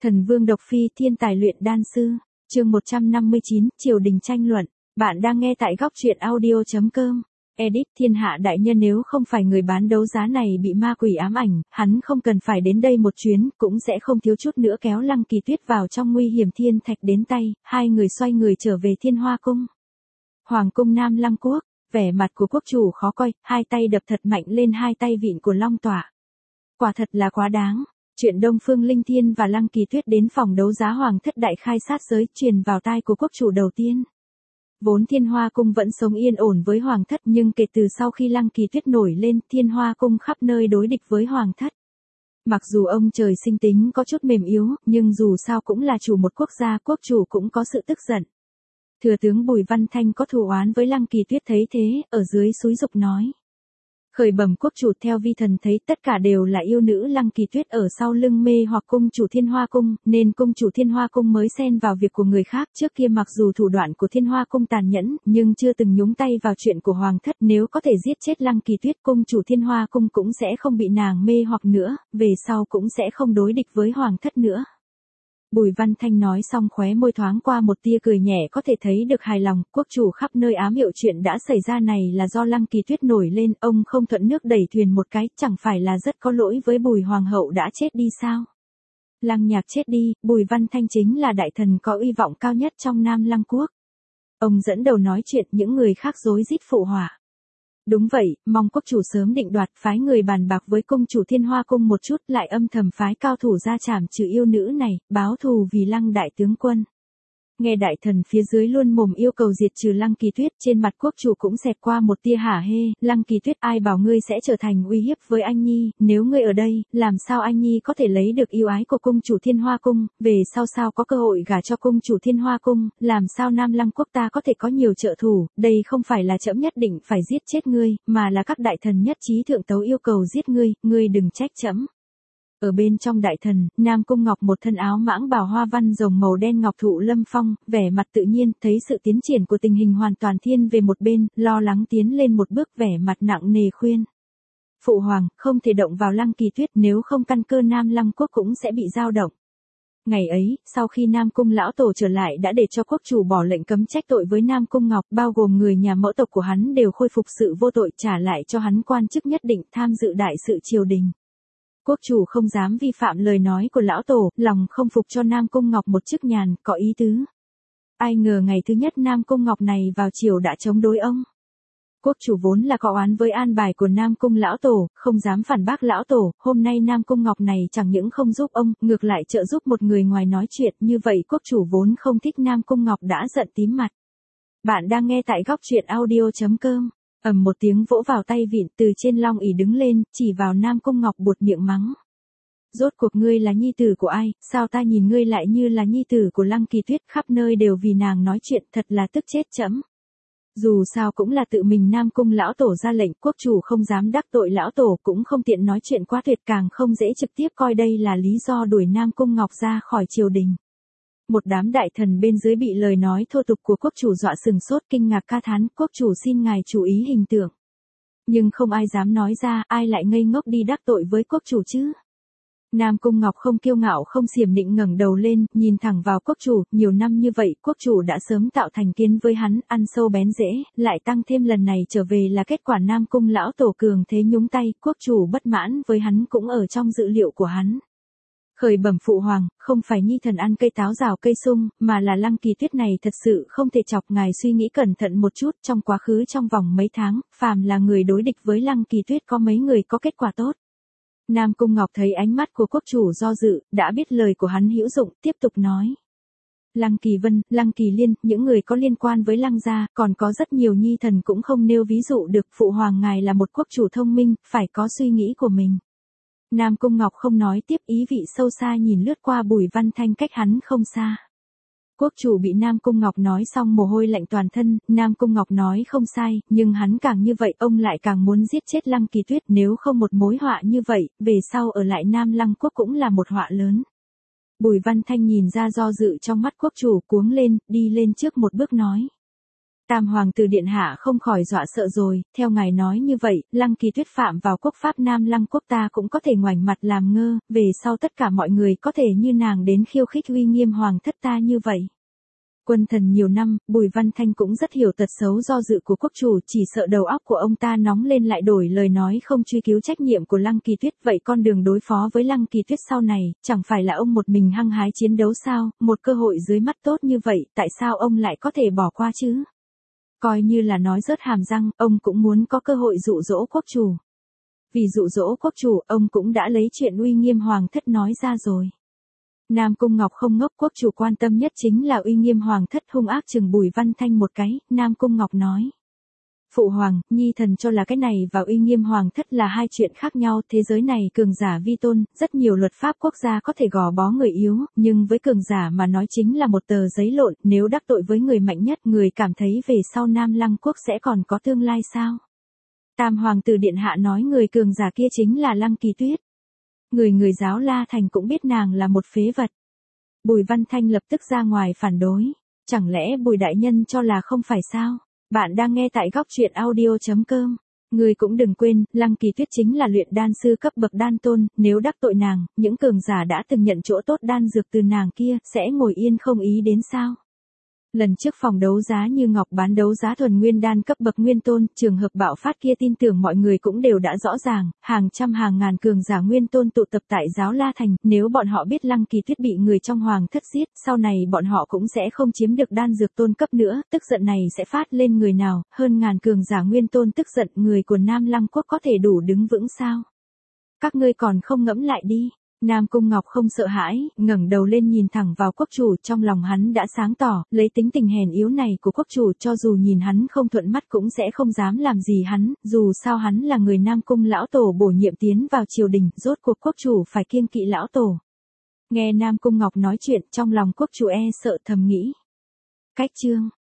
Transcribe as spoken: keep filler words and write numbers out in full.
Thần Vương Độc Phi thiên tài luyện đan sư, chương một trăm năm mươi chín, triều đình tranh luận. Bạn đang nghe tại góc truyện audio chấm com. Edit thiên hạ đại nhân nếu không phải người bán đấu giá này bị ma quỷ ám ảnh, hắn không cần phải đến đây một chuyến, cũng sẽ không thiếu chút nữa kéo Lăng Kỳ Tuyết vào trong nguy hiểm thiên thạch đến tay, hai người xoay người trở về Thiên Hoa Cung. Hoàng cung Nam Lăng Quốc, vẻ mặt của quốc chủ khó coi, hai tay đập thật mạnh lên hai tay vịn của Long Tọa. Quả thật là quá đáng. Chuyện Đông Phương Linh Thiên và Lăng Kỳ Tuyết đến phòng đấu giá Hoàng thất đại khai sát giới truyền vào tai của quốc chủ đầu tiên. Vốn Thiên Hoa Cung vẫn sống yên ổn với Hoàng thất, nhưng kể từ sau khi Lăng Kỳ Tuyết nổi lên, Thiên Hoa Cung khắp nơi đối địch với Hoàng thất. Mặc dù ông trời sinh tính có chút mềm yếu, nhưng dù sao cũng là chủ một quốc gia, quốc chủ cũng có sự tức giận. Thừa tướng Bùi Văn Thanh có thù oán với Lăng Kỳ Tuyết thấy thế, ở dưới xúi giục nói. Khởi bẩm quốc chủ, theo vi thần thấy tất cả đều là yêu nữ Lăng Kỳ Tuyết ở sau lưng mê hoặc cung chủ Thiên Hoa Cung, nên cung chủ Thiên Hoa Cung mới xen vào việc của người khác. Trước kia mặc dù thủ đoạn của Thiên Hoa Cung tàn nhẫn, nhưng chưa từng nhúng tay vào chuyện của Hoàng thất. Nếu có thể giết chết Lăng Kỳ Tuyết, cung chủ Thiên Hoa Cung cũng sẽ không bị nàng mê hoặc nữa, về sau cũng sẽ không đối địch với Hoàng thất nữa. Bùi Văn Thanh nói xong khóe môi thoáng qua một tia cười nhẹ, có thể thấy được hài lòng. Quốc chủ khắp nơi ám hiệu chuyện đã xảy ra này là do Lăng Kỳ Tuyết nổi lên, ông không thuận nước đẩy thuyền một cái, chẳng phải là rất có lỗi với Bùi Hoàng hậu đã chết đi sao? Lăng Nhạc chết đi, Bùi Văn Thanh chính là đại thần có uy vọng cao nhất trong Nam Lăng Quốc. Ông dẫn đầu nói chuyện, những người khác rối rít phụ họa. Đúng vậy, mong quốc chủ sớm định đoạt, phái người bàn bạc với cung chủ Thiên Hoa Cung một chút, lại âm thầm phái cao thủ ra trảm trừ yêu nữ này, báo thù vì Lăng đại tướng quân. Nghe đại thần phía dưới luôn mồm yêu cầu diệt trừ Lăng Kỳ Tuyết, trên mặt quốc chủ cũng xẹt qua một tia hả hê. Lăng Kỳ Tuyết, ai bảo ngươi sẽ trở thành uy hiếp với anh nhi, nếu ngươi ở đây, làm sao anh nhi có thể lấy được yêu ái của cung chủ Thiên Hoa Cung, về sau sao có cơ hội gả cho cung chủ Thiên Hoa Cung, làm sao Nam Lăng Quốc ta có thể có nhiều trợ thủ, đây không phải là trẫm nhất định phải giết chết ngươi, mà là các đại thần nhất trí thượng tấu yêu cầu giết ngươi, ngươi đừng trách trẫm. Ở bên trong đại thần, Nam Cung Ngọc một thân áo mãng bào hoa văn rồng màu đen ngọc thụ lâm phong, vẻ mặt tự nhiên, thấy sự tiến triển của tình hình hoàn toàn thiên về một bên, lo lắng tiến lên một bước, vẻ mặt nặng nề khuyên. Phụ hoàng, không thể động vào Lăng Kỳ Tuyết, nếu không căn cơ Nam Lăng Quốc cũng sẽ bị dao động. Ngày ấy, sau khi Nam Cung lão tổ trở lại đã để cho quốc chủ bỏ lệnh cấm trách tội với Nam Cung Ngọc, bao gồm người nhà mẫu tộc của hắn đều khôi phục sự vô tội, trả lại cho hắn quan chức nhất định tham dự đại sự triều đình. Quốc chủ không dám vi phạm lời nói của lão tổ, lòng không phục cho Nam Cung Ngọc một chức nhàn, có ý tứ. Ai ngờ ngày thứ nhất Nam Cung Ngọc này vào triều đã chống đối ông. Quốc chủ vốn là có oán với an bài của Nam Cung lão tổ, không dám phản bác lão tổ, hôm nay Nam Cung Ngọc này chẳng những không giúp ông, ngược lại trợ giúp một người ngoài nói chuyện, như vậy quốc chủ vốn không thích Nam Cung Ngọc đã giận tím mặt. Bạn đang nghe tại góc truyện audio chấm com. Ầm một tiếng vỗ vào tay vịn, từ trên long ỷ đứng lên, chỉ vào Nam Cung Ngọc buột miệng mắng. Rốt cuộc ngươi là nhi tử của ai, sao ta nhìn ngươi lại như là nhi tử của Lăng Kỳ Tuyết, khắp nơi đều vì nàng nói chuyện, thật là tức chết trẫm. Dù sao cũng là tự mình Nam Cung lão tổ ra lệnh, quốc chủ không dám đắc tội lão tổ, cũng không tiện nói chuyện quá tuyệt, càng không dễ trực tiếp coi đây là lý do đuổi Nam Cung Ngọc ra khỏi triều đình. Một đám đại thần bên dưới bị lời nói thô tục của quốc chủ dọa sừng sốt, kinh ngạc ca thán, quốc chủ xin ngài chú ý hình tượng. Nhưng không ai dám nói ra, ai lại ngây ngốc đi đắc tội với quốc chủ chứ. Nam Cung Ngọc không kiêu ngạo không xiểm nịnh, ngẩng đầu lên, nhìn thẳng vào quốc chủ, nhiều năm như vậy, quốc chủ đã sớm tạo thành kiến với hắn, ăn sâu bén rễ, lại tăng thêm lần này trở về là kết quả Nam Cung lão tổ cường thế nhúng tay, quốc chủ bất mãn với hắn cũng ở trong dự liệu của hắn. Khởi bẩm phụ hoàng, không phải nhi thần ăn cây táo rào cây sung, mà là Lăng Kỳ Tuyết này thật sự không thể chọc, ngài suy nghĩ cẩn thận một chút, trong quá khứ trong vòng mấy tháng, phàm là người đối địch với Lăng Kỳ Tuyết có mấy người có kết quả tốt. Nam Cung Ngọc thấy ánh mắt của quốc chủ do dự, đã biết lời của hắn hữu dụng, tiếp tục nói. Lăng Kỳ Vân, Lăng Kỳ Liên, những người có liên quan với Lăng gia, còn có rất nhiều nhi thần cũng không nêu ví dụ được, phụ hoàng ngài là một quốc chủ thông minh, phải có suy nghĩ của mình. Nam Cung Ngọc không nói tiếp, ý vị sâu xa nhìn lướt qua Bùi Văn Thanh cách hắn không xa. Quốc chủ bị Nam Cung Ngọc nói xong mồ hôi lạnh toàn thân, Nam Cung Ngọc nói không sai, nhưng hắn càng như vậy ông lại càng muốn giết chết Lăng Kỳ Tuyết, nếu không một mối họa như vậy, về sau ở lại Nam Lăng Quốc cũng là một họa lớn. Bùi Văn Thanh nhìn ra do dự trong mắt quốc chủ, cuống lên, đi lên trước một bước nói. Tam hoàng tử điện hạ không khỏi dọa sợ rồi, theo ngài nói như vậy, Lăng Kỳ Tuyết phạm vào quốc pháp Nam Lăng quốc ta cũng có thể ngoảnh mặt làm ngơ, về sau tất cả mọi người có thể như nàng đến khiêu khích uy nghiêm hoàng thất ta như vậy. Quân thần nhiều năm, Bùi Văn Thanh cũng rất hiểu tật xấu do dự của quốc chủ, chỉ sợ đầu óc của ông ta nóng lên lại đổi lời nói không truy cứu trách nhiệm của Lăng Kỳ Tuyết, vậy con đường đối phó với Lăng Kỳ Tuyết sau này, chẳng phải là ông một mình hăng hái chiến đấu sao, một cơ hội dưới mắt tốt như vậy, tại sao ông lại có thể bỏ qua chứ? Coi như là nói rớt hàm răng, ông cũng muốn có cơ hội dụ dỗ quốc chủ. Vì dụ dỗ quốc chủ, ông cũng đã lấy chuyện uy nghiêm hoàng thất nói ra rồi. Nam Cung Ngọc không ngốc, quốc chủ quan tâm nhất chính là uy nghiêm hoàng thất, hung ác chừng Bùi Văn Thanh một cái, Nam Cung Ngọc nói. Phụ hoàng, nhi thần cho là cái này và uy nghiêm hoàng thất là hai chuyện khác nhau, thế giới này cường giả vi tôn, rất nhiều luật pháp quốc gia có thể gò bó người yếu, nhưng với cường giả mà nói chính là một tờ giấy lộn, nếu đắc tội với người mạnh nhất, người cảm thấy về sau Nam Lăng quốc sẽ còn có tương lai sao? Tam hoàng tử điện hạ nói người cường giả kia chính là Lăng Kỳ Tuyết. Người người giáo La Thành cũng biết nàng là một phế vật. Bùi Văn Thanh lập tức ra ngoài phản đối. Chẳng lẽ Bùi đại nhân cho là không phải sao? Bạn đang nghe tại góc truyện audio chấm com. Người cũng đừng quên, Lăng Kỳ Tuyết chính là luyện đan sư cấp bậc đan tôn, nếu đắc tội nàng, những cường giả đã từng nhận chỗ tốt đan dược từ nàng kia, sẽ ngồi yên không ý đến sao? Lần trước phòng đấu giá Như Ngọc bán đấu giá thuần nguyên đan cấp bậc nguyên tôn, trường hợp bạo phát kia tin tưởng mọi người cũng đều đã rõ ràng, hàng trăm hàng ngàn cường giả nguyên tôn tụ tập tại giáo La Thành, nếu bọn họ biết Lăng Kỳ Tuyết bị người trong hoàng thất giết, sau này bọn họ cũng sẽ không chiếm được đan dược tôn cấp nữa, tức giận này sẽ phát lên người nào, hơn ngàn cường giả nguyên tôn tức giận, người của Nam Lăng quốc có thể đủ đứng vững sao? Các ngươi còn không ngẫm lại đi. Nam Cung Ngọc không sợ hãi, ngẩng đầu lên nhìn thẳng vào quốc chủ, trong lòng hắn đã sáng tỏ, lấy tính tình hèn yếu này của quốc chủ cho dù nhìn hắn không thuận mắt cũng sẽ không dám làm gì hắn, dù sao hắn là người Nam Cung lão tổ bổ nhiệm tiến vào triều đình, rốt cuộc quốc chủ phải kiêng kỵ lão tổ. Nghe Nam Cung Ngọc nói chuyện, trong lòng quốc chủ e sợ thầm nghĩ. Cách chương